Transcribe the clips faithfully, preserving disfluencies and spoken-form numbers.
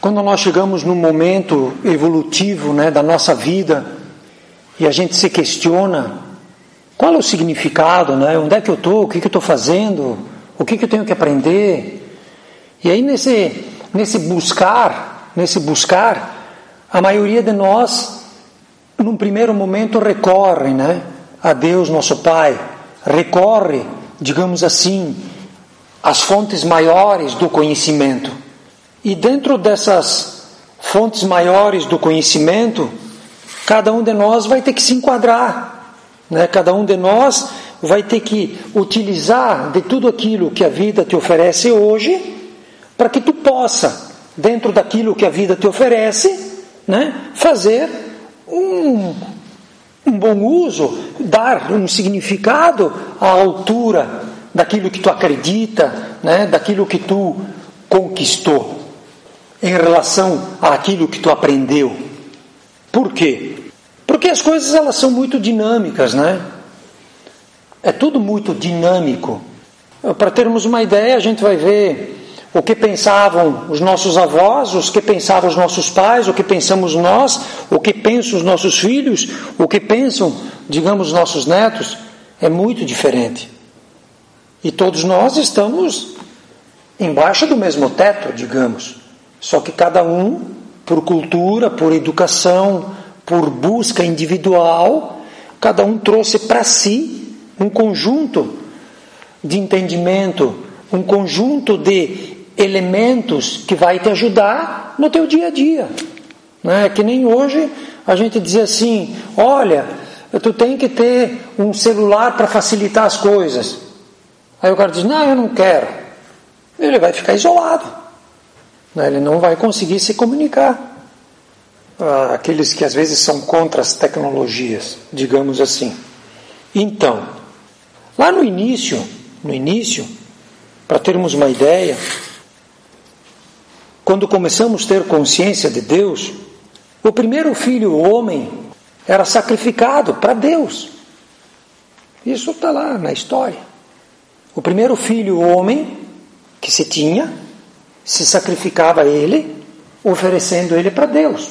Quando nós chegamos num momento evolutivo, né, da nossa vida e a gente se questiona qual é o significado, né, onde é que eu estou, o que, que eu estou fazendo, o que, que eu tenho que aprender. E aí nesse, nesse buscar, nesse buscar, a maioria de nós, num primeiro momento, recorre, né, a Deus, nosso Pai, recorre, digamos assim, às fontes maiores do conhecimento. E dentro dessas fontes maiores do conhecimento, cada um de nós vai ter que se enquadrar, né? Cada um de nós vai ter que utilizar de tudo aquilo que a vida te oferece hoje, para que tu possa, dentro daquilo que a vida te oferece, né, fazer um, um bom uso, dar um significado à altura daquilo que tu acredita, né, daquilo que tu conquistou, em relação àquilo que tu aprendeu. Por quê? Porque as coisas elas são muito dinâmicas, né? É tudo muito dinâmico. Para termos uma ideia, a gente vai ver o que pensavam os nossos avós, o que pensavam os nossos pais, o que pensamos nós, o que pensam os nossos filhos, o que pensam, digamos, os nossos netos. É muito diferente. E todos nós estamos embaixo do mesmo teto, digamos. Só que cada um, por cultura, por educação, por busca individual, cada um trouxe para si um conjunto de entendimento, um conjunto de elementos que vai te ajudar no teu dia a dia. Não é que nem hoje a gente diz assim, olha, tu tem que ter um celular para facilitar as coisas. Aí o cara diz, não, eu não quero. Ele vai ficar isolado. Ele não vai conseguir se comunicar. Aqueles que às vezes são contra as tecnologias, digamos assim. Então, lá no início, no início, para termos uma ideia, quando começamos a ter consciência de Deus, o primeiro filho, o homem, era sacrificado para Deus. Isso está lá na história. O primeiro filho, o homem, que se tinha, se sacrificava ele, oferecendo ele para Deus.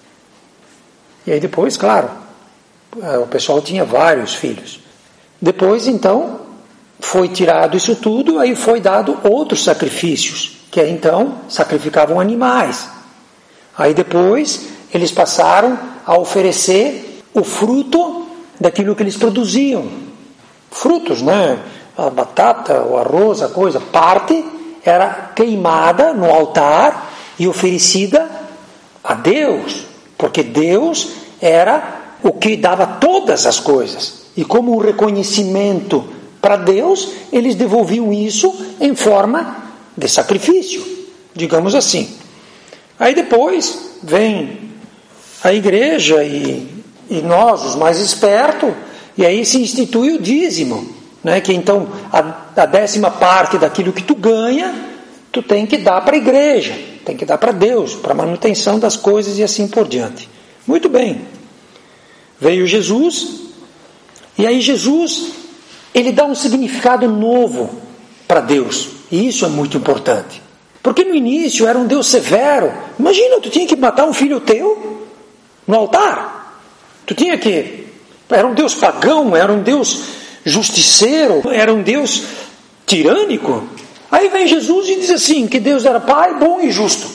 E aí depois, claro, o pessoal tinha vários filhos. Depois, então, foi tirado isso tudo, aí foi dado outros sacrifícios, que aí, então, sacrificavam animais. Aí depois, eles passaram a oferecer o fruto daquilo que eles produziam. Frutos, né? A batata, o arroz, a coisa, parte era queimada no altar e oferecida a Deus, porque Deus era o que dava todas as coisas. E como um reconhecimento para Deus, eles devolviam isso em forma de sacrifício, digamos assim. Aí depois vem a igreja e, e nós, os mais espertos, e aí se institui o dízimo. Né, que então a, a décima parte daquilo que tu ganha, tu tem que dar para a igreja, tem que dar para Deus, para a manutenção das coisas e assim por diante. Muito bem. Veio Jesus, e aí Jesus, ele dá um significado novo para Deus, e isso é muito importante. Porque no início era um Deus severo. Imagina, tu tinha que matar um filho teu no altar. Tu tinha que... Era um Deus pagão, era um Deus justiceiro, era um Deus tirânico. Aí vem Jesus e diz assim, que Deus era Pai bom e justo.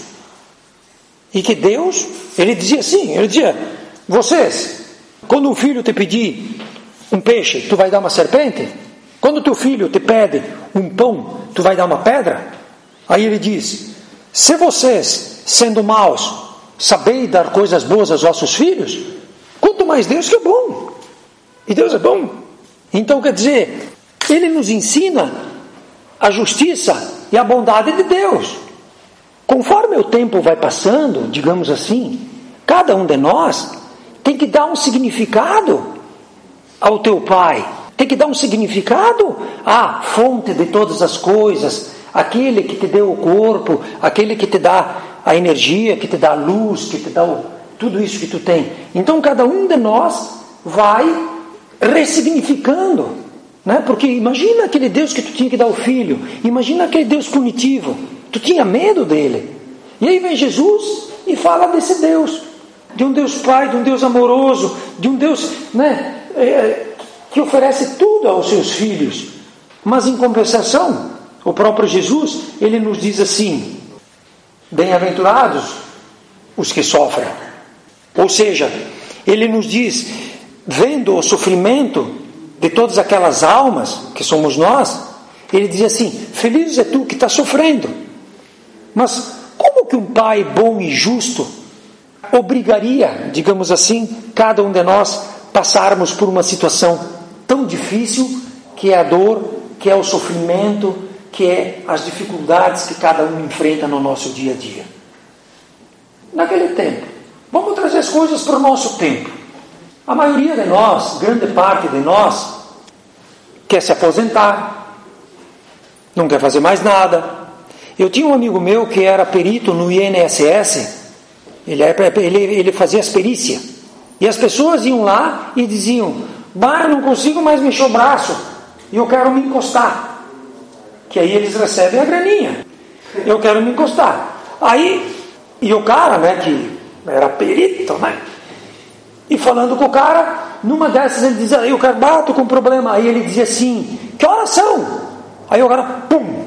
E que Deus, ele dizia assim, ele dizia, vocês, quando um filho te pedir um peixe, tu vai dar uma serpente? Quando teu filho te pede um pão, tu vai dar uma pedra? Aí ele diz, se vocês, sendo maus, sabeis dar coisas boas aos vossos filhos, quanto mais Deus que é bom. E Deus é bom. Então, quer dizer, ele nos ensina a justiça e a bondade de Deus. Conforme o tempo vai passando, digamos assim, cada um de nós tem que dar um significado ao teu Pai. Tem que dar um significado à fonte de todas as coisas, aquele que te deu o corpo, aquele que te dá a energia, que te dá a luz, que te dá o, tudo isso que tu tem. Então, cada um de nós vai ressignificando, né? Porque imagina aquele Deus que tu tinha que dar o filho, imagina aquele Deus punitivo, tu tinha medo dele, E aí vem Jesus e fala desse Deus, de um Deus Pai, de um Deus amoroso, de um Deus, né, é, que oferece tudo aos seus filhos. Mas em compensação, o próprio Jesus, ele nos diz assim: bem-aventurados os que sofrem. Ou seja, ele nos diz, vendo o sofrimento de todas aquelas almas que somos nós, ele diz assim: feliz é tu que está sofrendo. Mas como que um pai bom e justo obrigaria, digamos assim, cada um de nós passarmos por uma situação tão difícil, que é a dor, que é o sofrimento, que é as dificuldades que cada um enfrenta no nosso dia a dia? Naquele tempo, vamos trazer as coisas para o nosso tempo. A maioria de nós, grande parte de nós, quer se aposentar, não quer fazer mais nada. Eu tinha um amigo meu que era perito no I N S S, ele, ele, ele fazia as perícias, e as pessoas iam lá e diziam: bah, não consigo mais mexer o braço, e eu quero me encostar. Que aí eles recebem a graninha. Eu quero me encostar. Aí, e o cara, né, que era perito, né, e falando com o cara, numa dessas ele dizia: eu quero, bato com problema. Aí ele dizia assim: que horas são? Aí o cara, pum!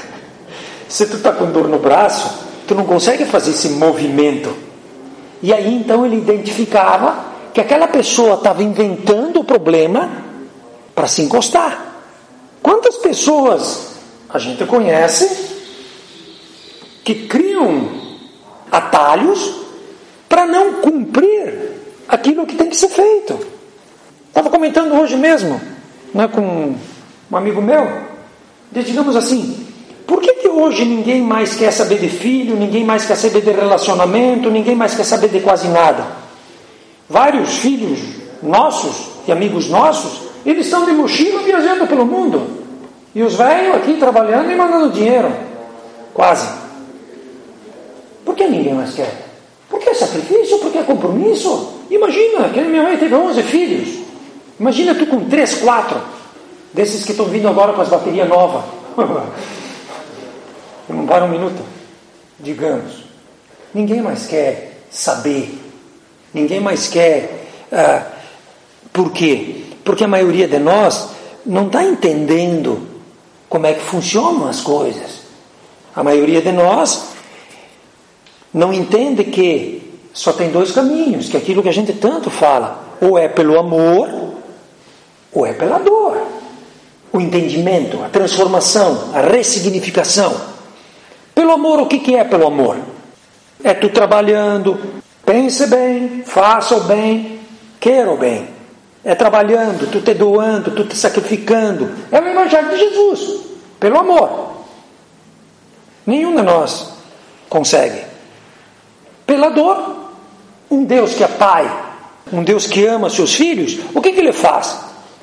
Se tu está com dor no braço, tu não consegue fazer esse movimento. E aí então ele identificava que aquela pessoa estava inventando o problema para se encostar. Quantas pessoas a gente conhece que criam atalhos para não cumprir aquilo que tem que ser feito? Estava comentando hoje mesmo, né, com um amigo meu, digamos assim: por que que hoje ninguém mais quer saber de filho, ninguém mais quer saber de relacionamento, ninguém mais quer saber de quase nada? Vários filhos nossos e amigos nossos, eles estão de mochila viajando pelo mundo, e os velhos aqui trabalhando e mandando dinheiro, quase. Por que ninguém mais quer? Porque é sacrifício, porque é compromisso. Imagina, que minha mãe teve onze filhos, imagina tu com três, quatro, desses que estão vindo agora com as baterias novas. Vamos para um minuto. Digamos, ninguém mais quer saber, ninguém mais quer. Ah, por quê? Porque a maioria de nós não está entendendo como é que funcionam as coisas. A maioria de nós não entende que só tem dois caminhos, que é aquilo que a gente tanto fala: ou é pelo amor, ou é pela dor. O entendimento, a transformação, a ressignificação. Pelo amor, o que que é pelo amor? É tu trabalhando, pense bem, faça o bem, queira o bem. É trabalhando, tu te doando, tu te sacrificando. É o Evangelho de Jesus, pelo amor. Nenhum de nós consegue. Pela dor, um Deus que é Pai, um Deus que ama seus filhos, o que que ele faz?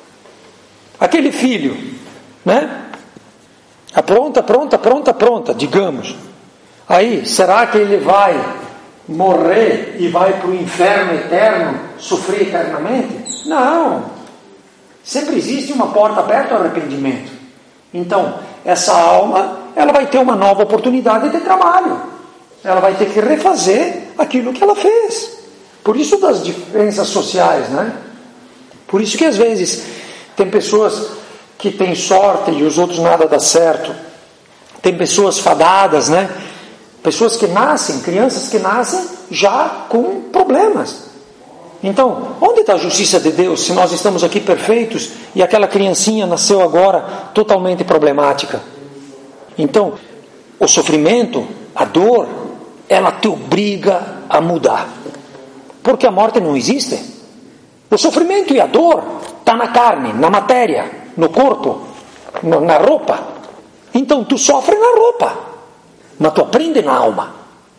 Aquele filho, né? Apronta, pronta, pronta, pronta, digamos. Aí, será que ele vai morrer e vai para o inferno eterno, sofrer eternamente? Não. Sempre existe uma porta aberta ao arrependimento. Então, essa alma, ela vai ter uma nova oportunidade de trabalho. Ela vai ter que refazer aquilo que ela fez. Por isso das diferenças sociais, né? Por isso que às vezes tem pessoas que têm sorte e os outros nada dá certo. Tem pessoas fadadas, né? Pessoas que nascem, crianças que nascem já com problemas. Então, onde está a justiça de Deus se nós estamos aqui perfeitos e aquela criancinha nasceu agora totalmente problemática? Então, o sofrimento, a dor, ela te obriga a mudar. Porque a morte não existe. O sofrimento e a dor está na carne, na matéria, no corpo, no, na roupa. Então, tu sofre na roupa, mas tu aprende na alma.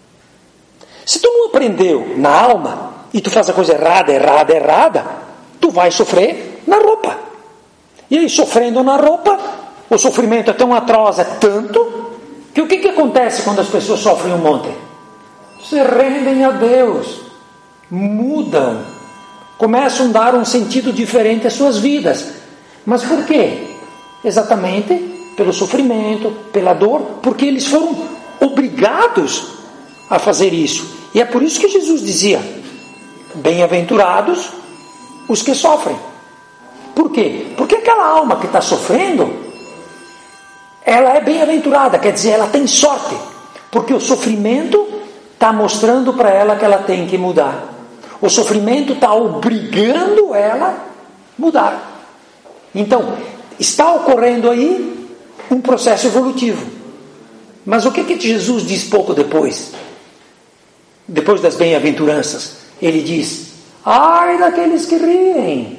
Se tu não aprendeu na alma e tu faz a coisa errada, errada, errada, tu vai sofrer na roupa. E aí, sofrendo na roupa, o sofrimento é tão atroz, é tanto, que o que, que acontece quando as pessoas sofrem um monte? Se rendem a Deus, mudam, começam a dar um sentido diferente às suas vidas. Mas por quê? Exatamente pelo sofrimento, pela dor, porque eles foram obrigados a fazer isso. E é por isso que Jesus dizia: bem-aventurados os que sofrem. Por quê? Porque aquela alma que está sofrendo, ela é bem-aventurada, quer dizer, ela tem sorte, porque o sofrimento está mostrando para ela que ela tem que mudar. O sofrimento está obrigando ela a mudar. Então, está ocorrendo aí um processo evolutivo. Mas o que que Jesus diz pouco depois? Depois das bem-aventuranças, ele diz: ai daqueles que riem,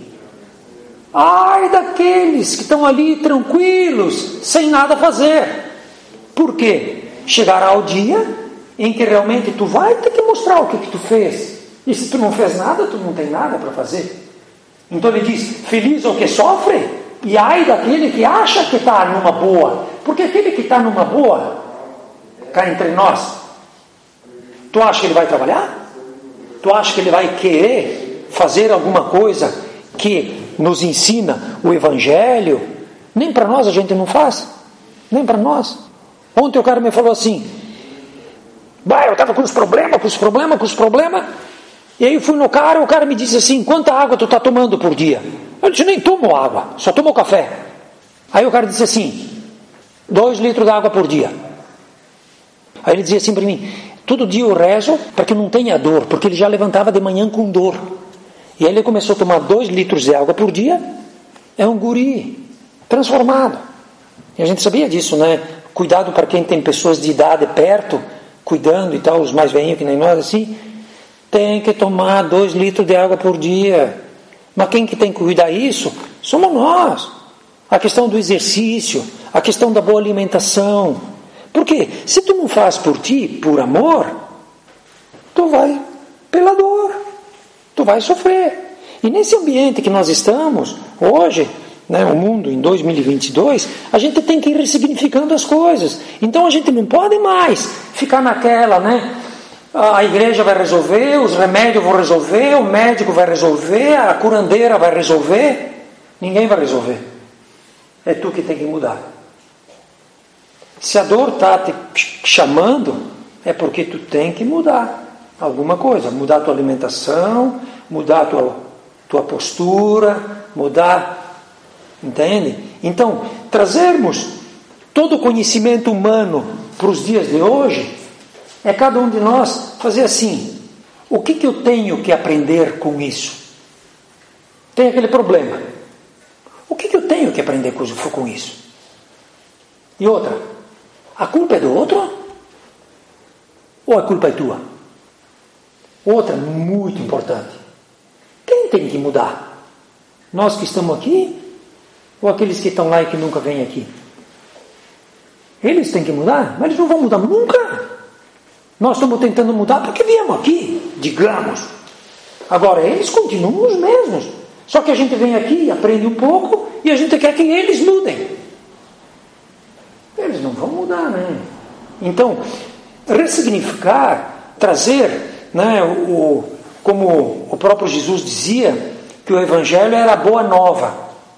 ai daqueles que estão ali tranquilos, sem nada fazer. Por quê? Chegará o dia em que realmente tu vai ter que mostrar o que, que tu fez. E se tu não fez nada, tu não tem nada para fazer. Então ele diz: feliz o que sofre, e ai daquele que acha que está numa boa. Porque aquele que está numa boa, cá entre nós, tu acha que ele vai trabalhar? Tu acha que ele vai querer fazer alguma coisa que nos ensina o Evangelho? Nem para nós a gente não faz. Nem para nós. Ontem o cara me falou assim: bah, eu estava com os problemas, com os problemas, com os problemas. E aí eu fui no cara, o cara me disse assim: quanta água tu está tomando por dia? Eu disse: nem tomo água, só tomo café. Aí o cara disse assim: dois litros de água por dia. Aí ele dizia assim para mim: todo dia eu rezo para que não tenha dor, porque ele já levantava de manhã com dor. E aí ele começou a tomar dois litros de água por dia. É um guri transformado. E a gente sabia disso, né? Cuidado para quem tem pessoas de idade perto, cuidando e tal, os mais velhinhos que nem nós assim, tem que tomar dois litros de água por dia. Mas quem que tem que cuidar isso? Somos nós. A questão do exercício, a questão da boa alimentação. Porque se tu não faz por ti, por amor, tu vai pela dor, tu vai sofrer. E nesse ambiente que nós estamos hoje, né, o mundo em dois mil e vinte e dois, a gente tem que ir ressignificando as coisas. Então a gente não pode mais ficar naquela, né? A igreja vai resolver, os remédios vão resolver, o médico vai resolver, a curandeira vai resolver. Ninguém vai resolver. É tu que tem que mudar. Se a dor está te chamando, é porque tu tem que mudar alguma coisa. Mudar a tua alimentação, mudar a tua, tua postura, mudar, entende? Então, trazermos todo o conhecimento humano para os dias de hoje, é cada um de nós fazer assim: o que, que eu tenho que aprender com isso? Tem aquele problema. O que, que eu tenho que aprender com isso? E outra, a culpa é do outro? Ou a culpa é tua? Outra muito importante: quem tem que mudar? Nós que estamos aqui? Ou aqueles que estão lá e que nunca vêm aqui? Eles têm que mudar? Mas eles não vão mudar nunca. Nós estamos tentando mudar porque viemos aqui, digamos. Agora, eles continuam os mesmos. Só que a gente vem aqui, aprende um pouco, e a gente quer que eles mudem. Eles não vão mudar, né? Então, ressignificar, trazer, né, o, como o próprio Jesus dizia, que o Evangelho era a boa nova.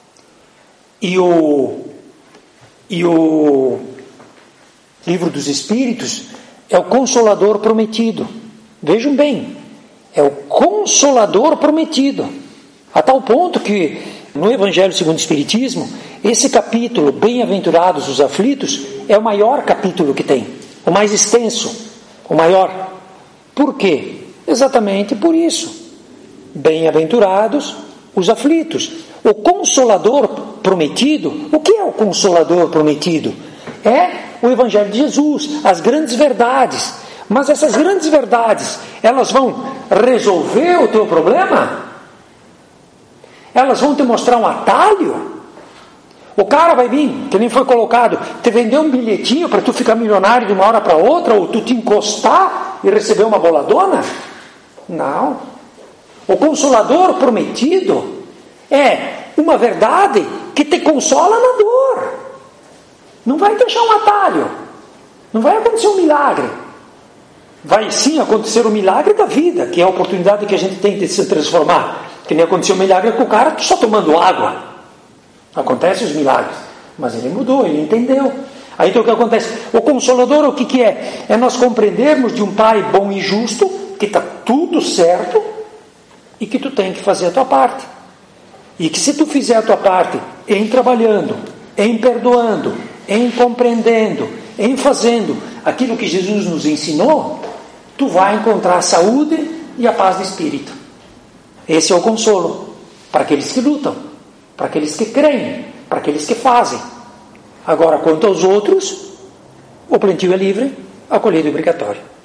E o, e o Livro dos Espíritos é o Consolador prometido. Vejam bem, é o Consolador prometido. A tal ponto que no Evangelho segundo o Espiritismo, esse capítulo, Bem-aventurados os aflitos, é o maior capítulo que tem, o mais extenso, o maior. Por quê? Exatamente por isso. Bem-aventurados os aflitos. O Consolador prometido, o que é o Consolador prometido? É o Evangelho de Jesus, as grandes verdades. Mas essas grandes verdades, elas vão resolver o teu problema? Elas vão te mostrar um atalho? O cara vai vir, que nem foi colocado, te vender um bilhetinho para tu ficar milionário de uma hora para outra, ou tu te encostar e receber uma boladona? Não. O Consolador prometido é uma verdade que te consola na dor. Não vai deixar um atalho. Não vai acontecer um milagre. Vai sim acontecer o milagre da vida, que é a oportunidade que a gente tem de se transformar. Que nem aconteceu um milagre com o cara só tomando água. Acontecem os milagres. Mas ele mudou, ele entendeu. Aí então o que acontece? O consolador, o que, que é? É nós compreendermos de um pai bom e justo, que está tudo certo, e que tu tem que fazer a tua parte. E que se tu fizer a tua parte em trabalhando, em perdoando, em compreendendo, em fazendo aquilo que Jesus nos ensinou, tu vai encontrar a saúde e a paz de espírito. Esse é o consolo para aqueles que lutam, para aqueles que creem, para aqueles que fazem. Agora, quanto aos outros, o plantio é livre, a colheita é obrigatória.